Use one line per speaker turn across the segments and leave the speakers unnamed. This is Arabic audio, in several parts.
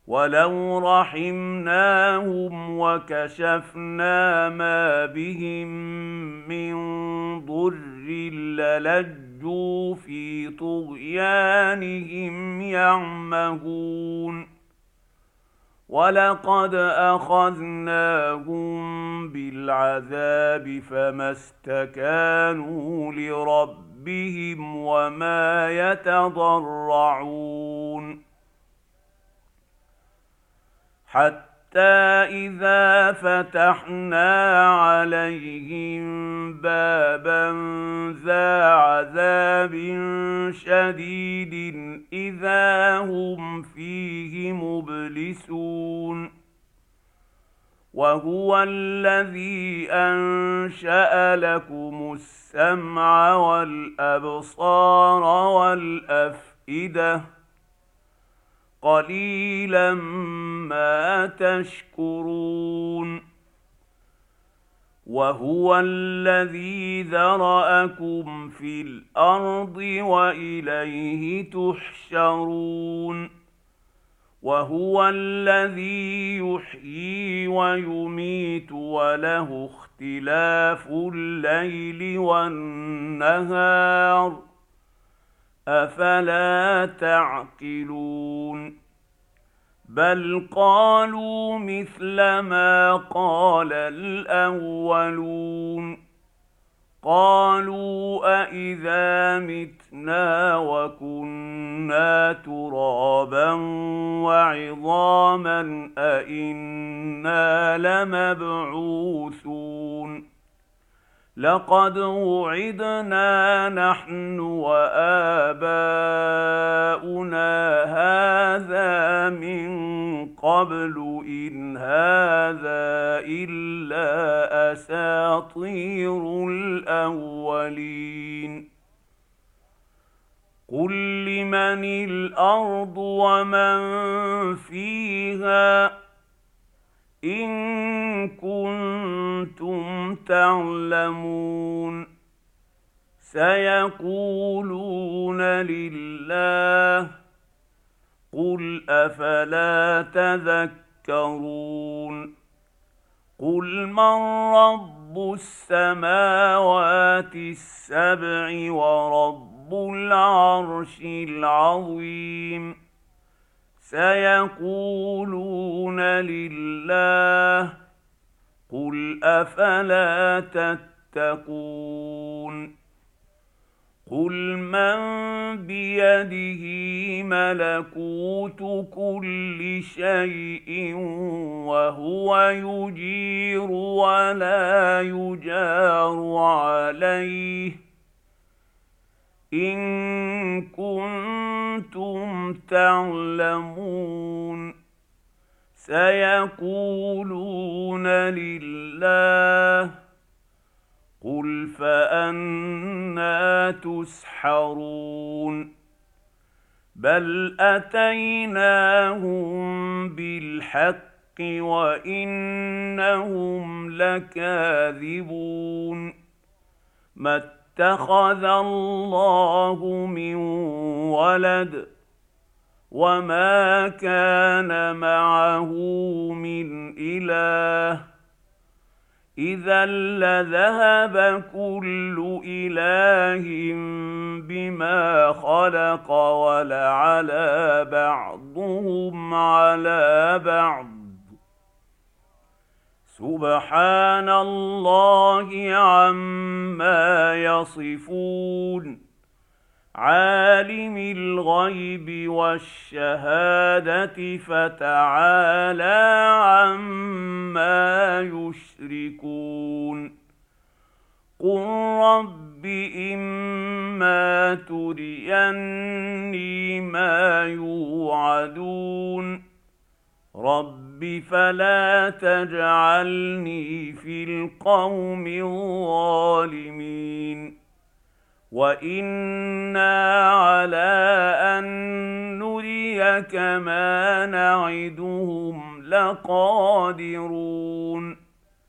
ولو رحمناهم وكشفنا ما بهم من ضر للجوا في طغيانهم يعمهون ولقد أخذناهم بالعذاب فما استكانوا لربهم وما يتضرعون حتى إذا فتحنا عليهم بابا ذا عذاب شديد إذا هم فيه مبلسون وهو الذي أنشأ لكم السمع والأبصار والأفئدة قليلا ما تشكرون وهو الذي ذرأكم في الأرض وإليه تحشرون وهو الذي يحيي ويميت وله اختلاف الليل والنهار أفلا تعقلون بل قالوا مثل ما قال الأولون قالوا أإذا متنا وكنا ترابا وعظاما أإنا لمبعوثون لقد وعدنا نحن وآباؤنا هذا من قبل إن هذا إلا أساطير الأولين قل لمن الأرض ومن فيها إن كنتم تعلمون سيقولون لله قل أفلا تذكرون قل من رب السماوات السبع ورب العرش العظيم سيقولون لله قل أفلا تتقون قل من بيده ملكوت كل شيء وهو يجير ولا يجار عليه إن كنتم تعلمون سيقولون لله قل فأنى تسحرون بل أتيناهم بالحق وإنهم لكاذبون ما اتخذ الله من ولد وما كان معه من إله إذا لذهب كل إله بما خلق ولعلى بعضهم على بعض سبحان الله عما يصفون عالم الغيب والشهادة فتعالى عما يشركون قل رب إما تريني ما يوعدون رب فلا تجعلني في القوم الظالمين وإنا على أن نريك ما نعدهم لقادرون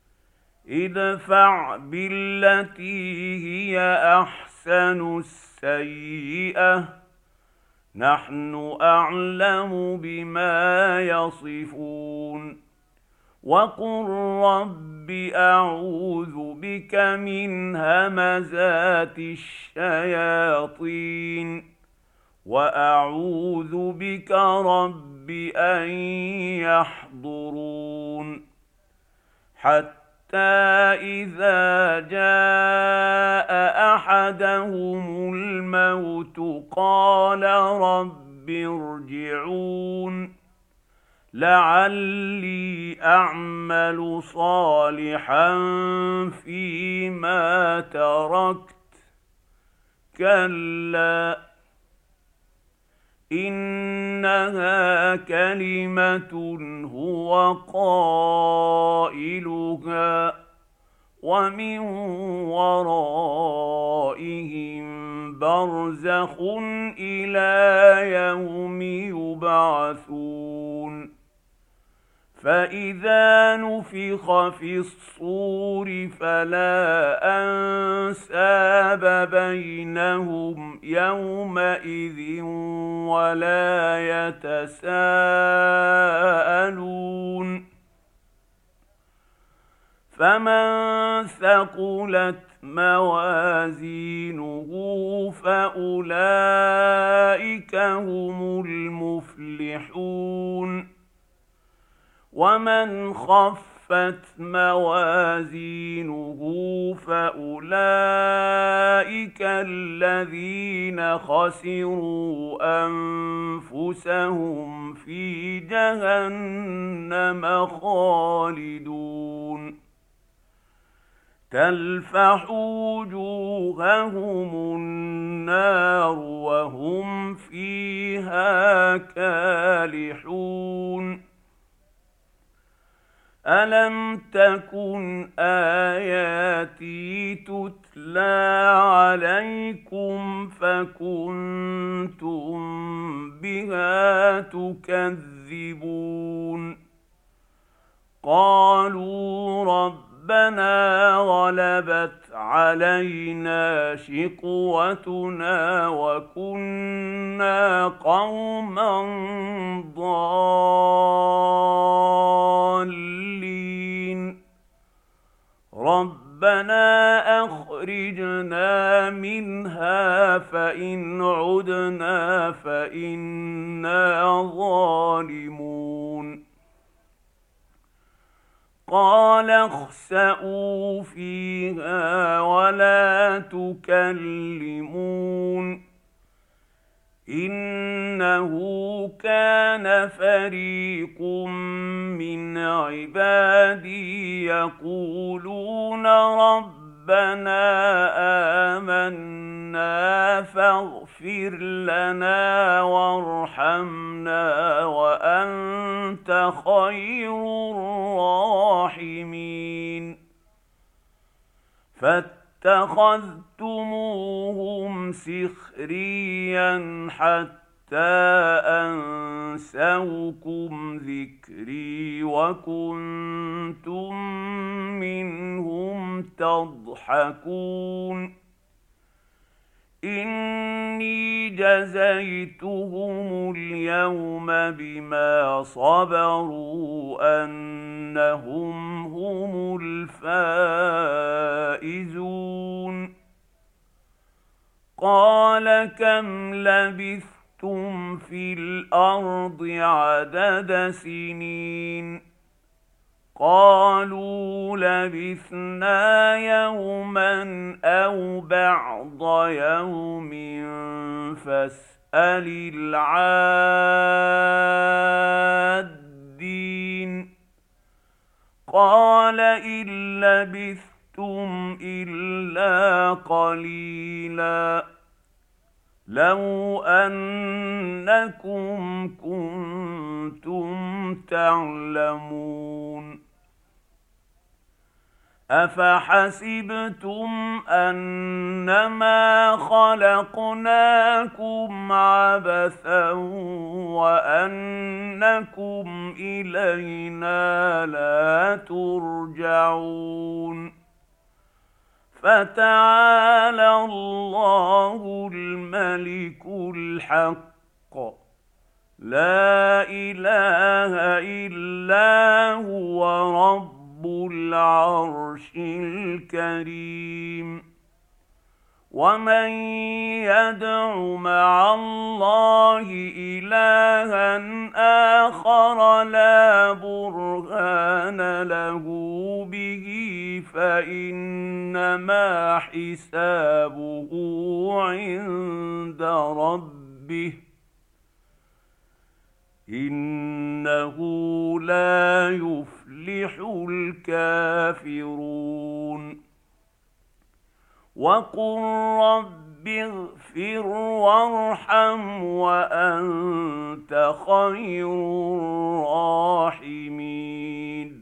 ادفع بالتي هي أحسن السيئة نحن أعلم بما يصفون وقل رب أعوذ بك من همزات الشياطين وأعوذ بك رب أن يحضرون حتى إذا جاء أحدهم الموت قال رب ارجعون لعلي أعمل صالحا فيما تركت كلا إنها كلمة هو قائلها ومن ورائهم برزخ إلى يوم يبعثون فإذا نفخ في الصور فلا أنساب بينهم يومئذ ولا يتساءلون فمن ثقلت موازينه فأولئك هم المفلحون ومن خفت موازينه فأولئك الذين خسروا أنفسهم في جهنم خالدون تلفح وجوههم النار وهم فيها كالحون ألم تكن آياتي تتلى عليكم فكنتم بها تكذبون قالوا ربنا غلبت علينا شقوتنا وكنا قوما ضالين ربنا أخرجنا منها فإن عدنا فإنا ظالمون قال اخسئوا فيها ولا تكلمون إنه كان فريق من عبادي يقولون ربنا آمنا فاغفر لنا وارحمنا وأنت خير الراحمين فاتخذتموهم سخريا حتى أنسوكم ذكري وكنتم منهم تضحكون إني جزيتهم اليوم بما صبروا أنهم هم الفائزون قال كم لبثتم في الأرض عدد سنين قالوا لبثنا يوما أو بعض يوم فاسأل العادين قال إن لبثتم إلا قليلا لو أنكم كنتم تعلمون أفحسبتم أنما خلقناكم عبثا وأنكم إلينا لا ترجعون فتعالى الله الملك الحق لا إله إلا هو رب العرش الكريم. ومن يدع مع الله إلها آخر لا برهان له به فإنما حسابه عند ربه إنه لا يفلح الكافرون. وقل رب اغفر وارحم وأنت خير الراحمين.